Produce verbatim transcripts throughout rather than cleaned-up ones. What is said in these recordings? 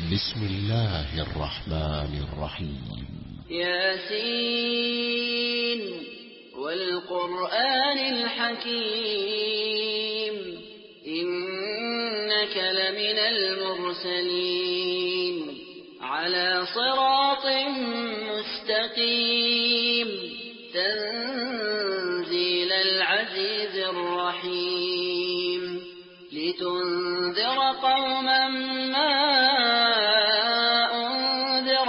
بسم الله الرحمن الرحيم. ياسين والقرآن الحكيم إنك لمن المرسلين على صراط مستقيم تنزيل العزيز الرحيم لتنذر قوما ما أنذر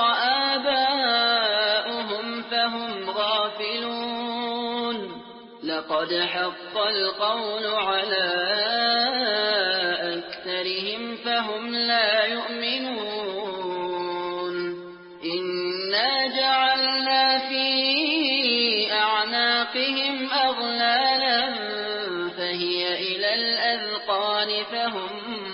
آباؤهم فهم غافلون لقد حق القول على أكثرهم فهم لا يؤمنون إنا جعلنا في أعناقهم أغلالا فهي إلى الأذقان فهم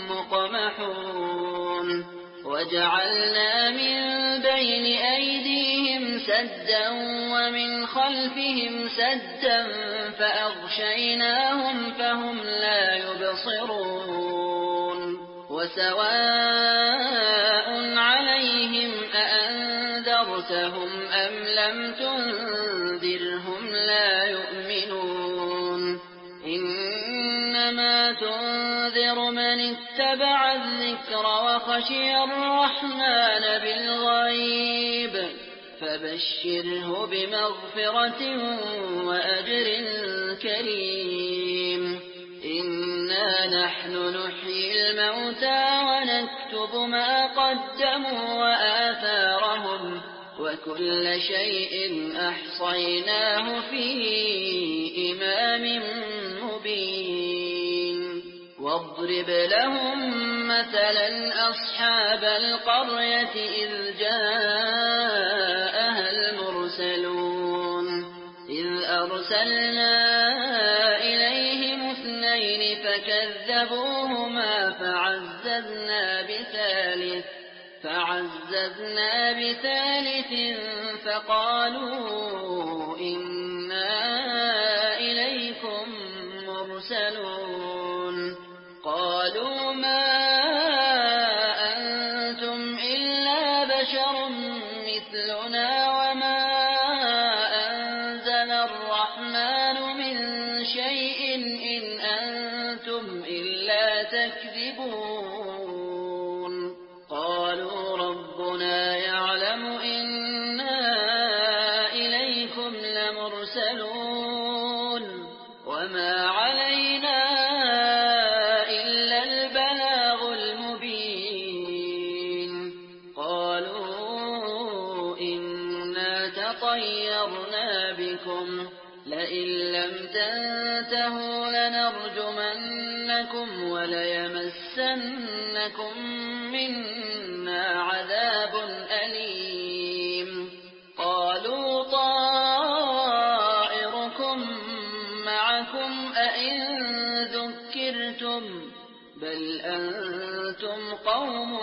مقمحون وجعلنا من بين أيديهم سدا ومن خلفهم سدا فأغشيناهم فهم لا يبصرون وسواء عليهم أأنذرتهم أم لم تنذرهم لا يؤمنون إنما تنذر من اتبع الذكر وخشي الرحمن بالغيب فبشره بمغفرة وأجر كريم إنا نحن نحيي الموتى ونكتب ما قدموا وآثارهم وكل شيء أحصيناه في إمام مبين واضرب لهم مثلا أصحاب القرية إذ جاءها المرسلون إذ أرسلنا إليهم اثنين فكذبوهما فعززنا بثالث فعززنا بثالث فقالوا إنا إليكم مرسلون قالوا ما أنتم إلا بشر مثلنا وما أنزل الرحمن من شيء إن أنتم إلا تكذبون قالوا ربنا يعلم إنا إليكم لمرسلون وما علينا إلا البلاغ المبين قالوا إنا تطيرنا بكم لئن لم تنتهوا لنرجمنكم وليمسنكم منا عذاب أليم قالوا طائركم معكم أئن ذكرتم بل أنتم قوم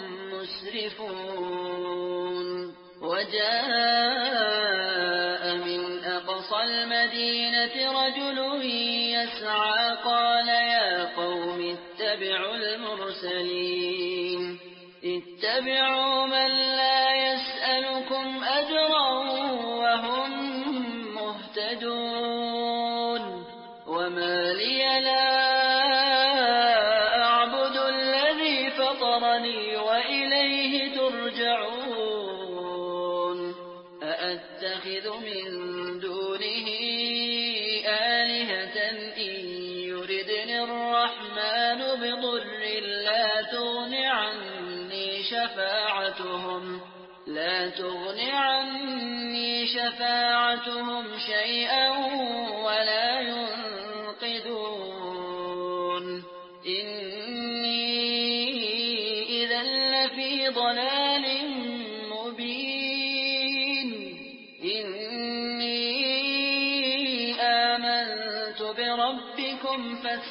مسرفون وجاء من أقصى المدينة رجل يسعى قال يا قوم اتبعوا المرسلين اتبعوا من لا يسألكم أجرا وهم مهتدون وما لي لا أعبد الذي فطرني وإليه ترجعون أأتخذ من دونه آلهة إن يردني الرحمن بضر لا تغن عني شفاعتهم لا تغن عني شفاعتهم شيئا ولا ينقذون إني إذا لفي ضلال مبين إني آمنت بربكم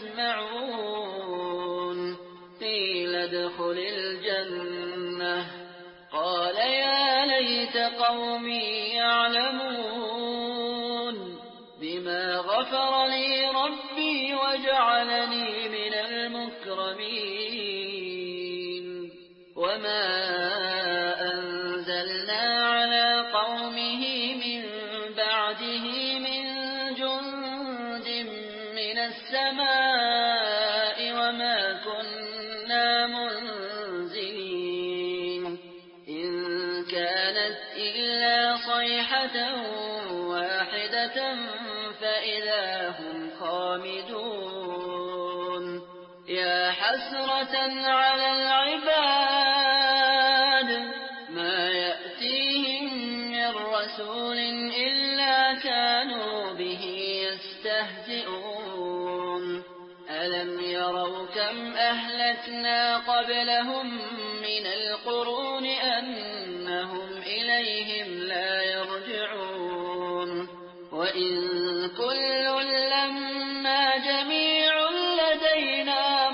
فاسمعون قيل ادخل الجنة قال يا ليت قومي يعلمون بما غفر لي ربي وجعلني من المكرمين وما أنزلنا على قومه من بعده من جند من السماء وما كنا منزلين إن كانت إلا صيحة واحدة فإذا هم خامدون يا حسرة على العباد ما يأتيهم من رسول إلا كانوا به يستهزئون ألم يروا كم أهلكنا قبلهم من القرون أنهم إليهم لا يرجعون وإن كل لما جميع لدينا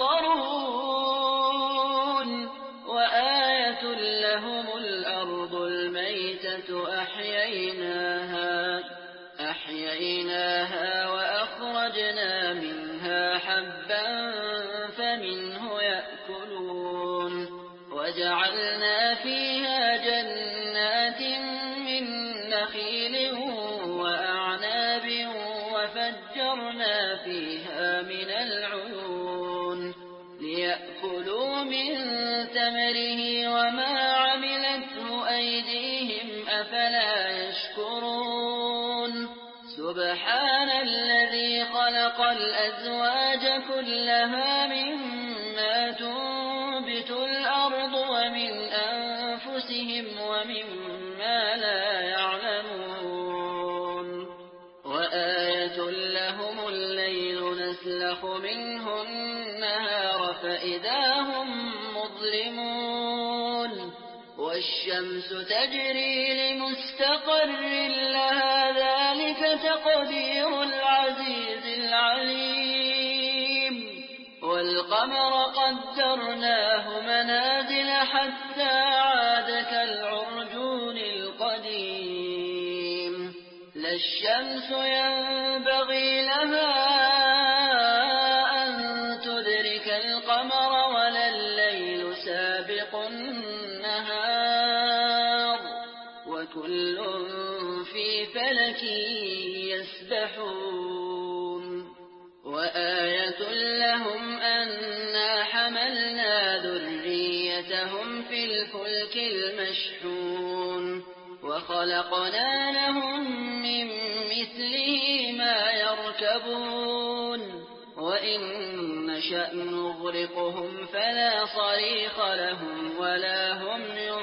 محضرون وآية لهم الأرض الميتة أحييناها أحييناها وأخرجنا منها حبا فمنه يأكلون وجعلنا فيها جنات من نخيل وأعناب وفجرنا فيها من العيون ليأكلوا من ثمره وما عملته أيديهم أفلا يشكرون سبحان الذي خلق الأزواج كلها مما تنبت الأرض ومن أنفسهم ومما لا يعلمون وآية لهم الليل نسلخ منه النهار فإذا هم مظلمون والشمس تجري لمستقر لها ذلك تقدير العزيز العليم والقمر قدرناه منازل حتى عاد كالعرجون القديم لا الشمس ينبغي لها أن تدرك القمر ولا الليل سابق النهار وكل في فلك يسبحون وآية لهم أنا حملنا ذريتهم في الفلك المشحون وخلقنا لهم من مثله ما يركبون وإن نشأ نغرقهم فلا صريخ لهم ولا هم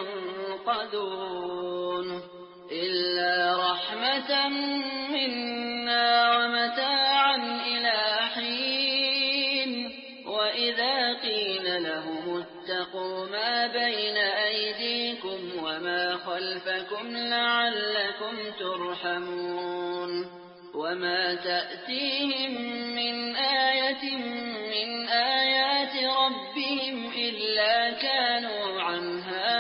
ينقذون إلا رحمة منا ومتاعا إلى حين وإذا قيل لهم اتقوا ما بين أيديكم وما خلفكم لعلكم ترحمون وما تأتيهم من آية من آيات ربهم إلا كانوا عنها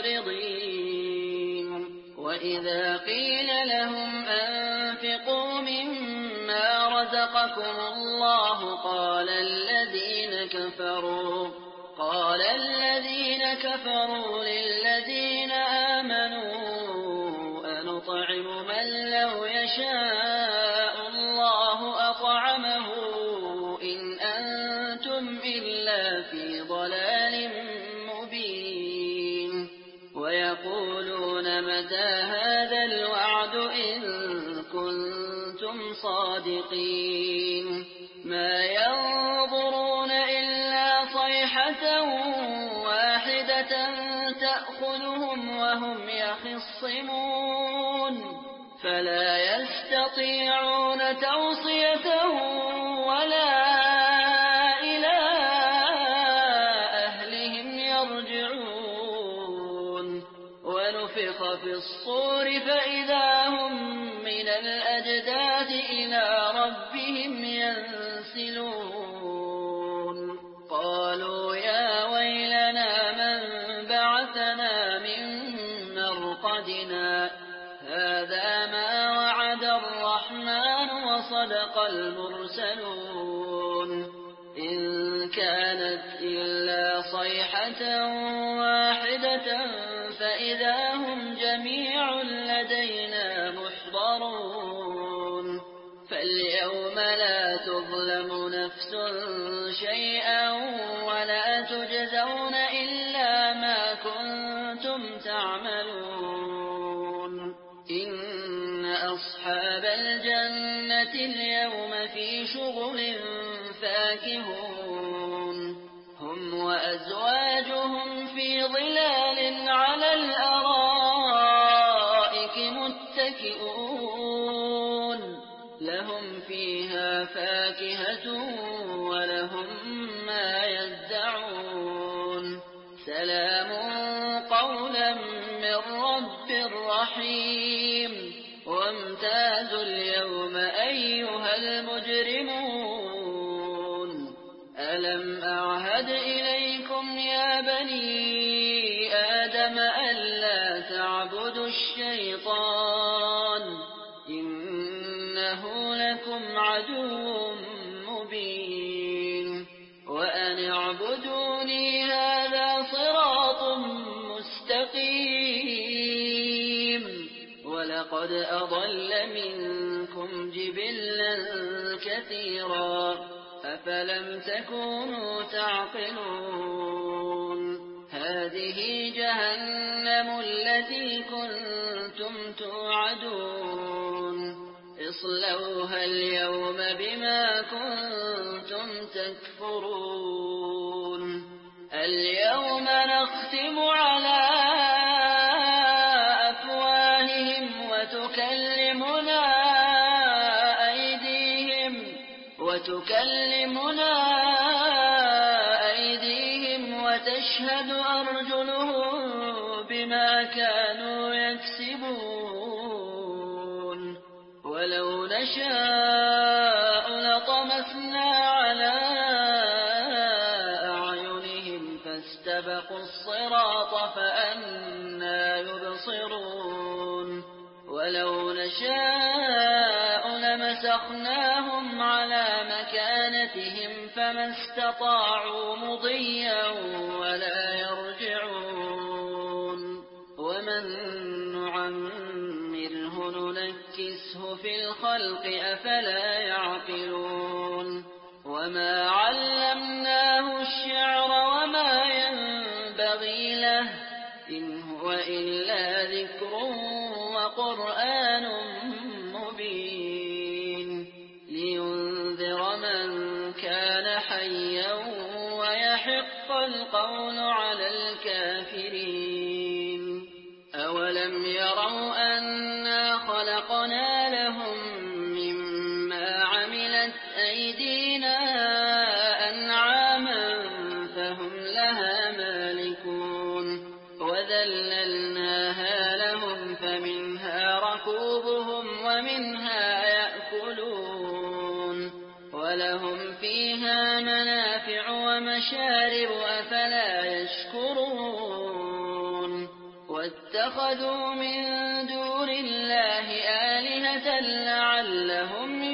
معرضين وإذا قيل لهم أنفقوا مما رزقكم الله قال الذين كفروا قال الذين كفروا للذين آمنوا أنطعم من لو يشاء الله أطعمه إن أنتم إلا في ضلال مبين ويقولون متى هذا الوعد إن كنتم صادقين ما ينظرون إلا صيحة واحدة تأخذهم وهم يخصمون فلا يستطيعون توصية ولا إلى أهلهم يرجعون ونفخ في الصور فإذا هم من الأجداث إلى ربهم ينسلون قالوا يا ويلنا من بعثنا من مرقدنا هذا ما وعد الرحمن وصدق المرسلون إن كانت إلا صيحة واحدة فإذا هم جميع لدينا محضرون فاليوم لا تظلم نفس شيئا ولا تجزون إلا ما كنتم تعملون إن أصحاب الجنة اليوم في شغل فاكهون هم وأزواجهم في ظلال على الأرائك متكئون لهم فيها فاكهة ولهم ما يدعون سلام قولا من رب رحيم وامتازوا اليوم أيها المجرمون ألم أعهد إليكم يا بني آدم ألا تعبدوا الشيطان إنه لكم عدو مبين وأن اعبدوني هذا صراط مستقيم ولقد أضل منكم جبلا كثيرا أفلم تكونوا تعقلون هذه جهنم التي كنتم توعدون اصلوها اليوم بما كنتم تكفرون اليوم نختم على أفواههم وتكلمنا أيديهم وتكلمنا أيديهم وتشهد أرجلهم بما كانوا يكسبون ولو نشاء لطمسنا على أعينهم فاستبقوا الصراط فأنى يبصرون ولو نشاء لمسخناهم على مكانتهم فما استطاعوا مضيا ولا يرجعون ومن نعمره ننكسه في الخلق أفلا يعقلون وما علمناه الشعر وما ينبغي له إن هو إلا ذكر وقرآن مبين لينذر من كان حيا ويحق القول على الكافرين أولم يروا أنا خلقنا لهم مما عملت أيدينا أنعاما فهم لها مالكون وذللناها لهم فمنها ركوبهم ومنها يأكلون ولهم فيها منافع ومشارب أفلا يشكرون واتخذوا من دون الله آلهة لعلهم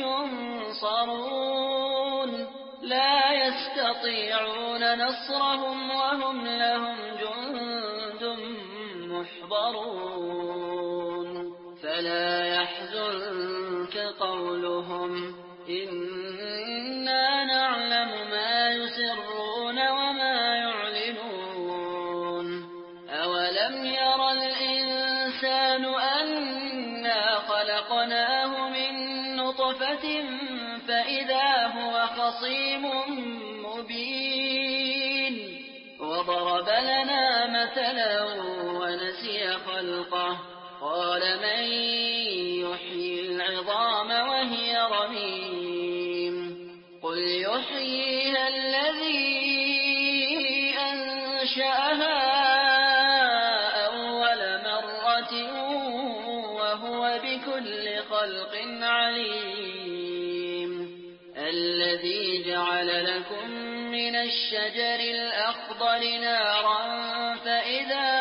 ينصرون لا يستطيعون نصرهم وهم لهم جند محضرون فلا يحزنك قولهم إنا نعلم ما يسرون وما يعلنون أولم ير الإنسان أنا خلقناه من نطفة فإذا هو خصيم مبين وضرب لنا مثلا ونسي خلقه قال من يحيي العظام وهي رميم قل يحييها الذي أنشأها أول مرة وهو بكل خلق عليم الذي جعل لكم من الشجر الأخضر نارا فإذا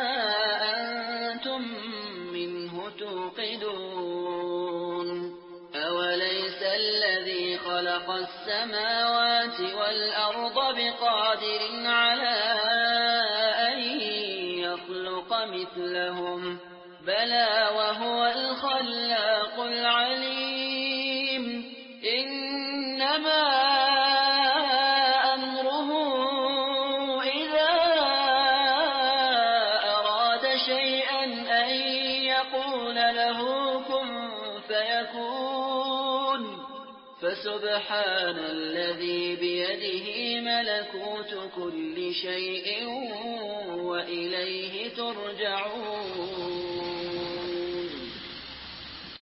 أنتم منه توقدون أوليس الذي خلق السماوات والأرض بقادر على مثلهم بلى وهو الخلاق العليم إنما أمره إذا أراد شيئا أن يقول له كن فيكون فسبحان الذي بيده ملكوت كل شيء وإليه ترجعون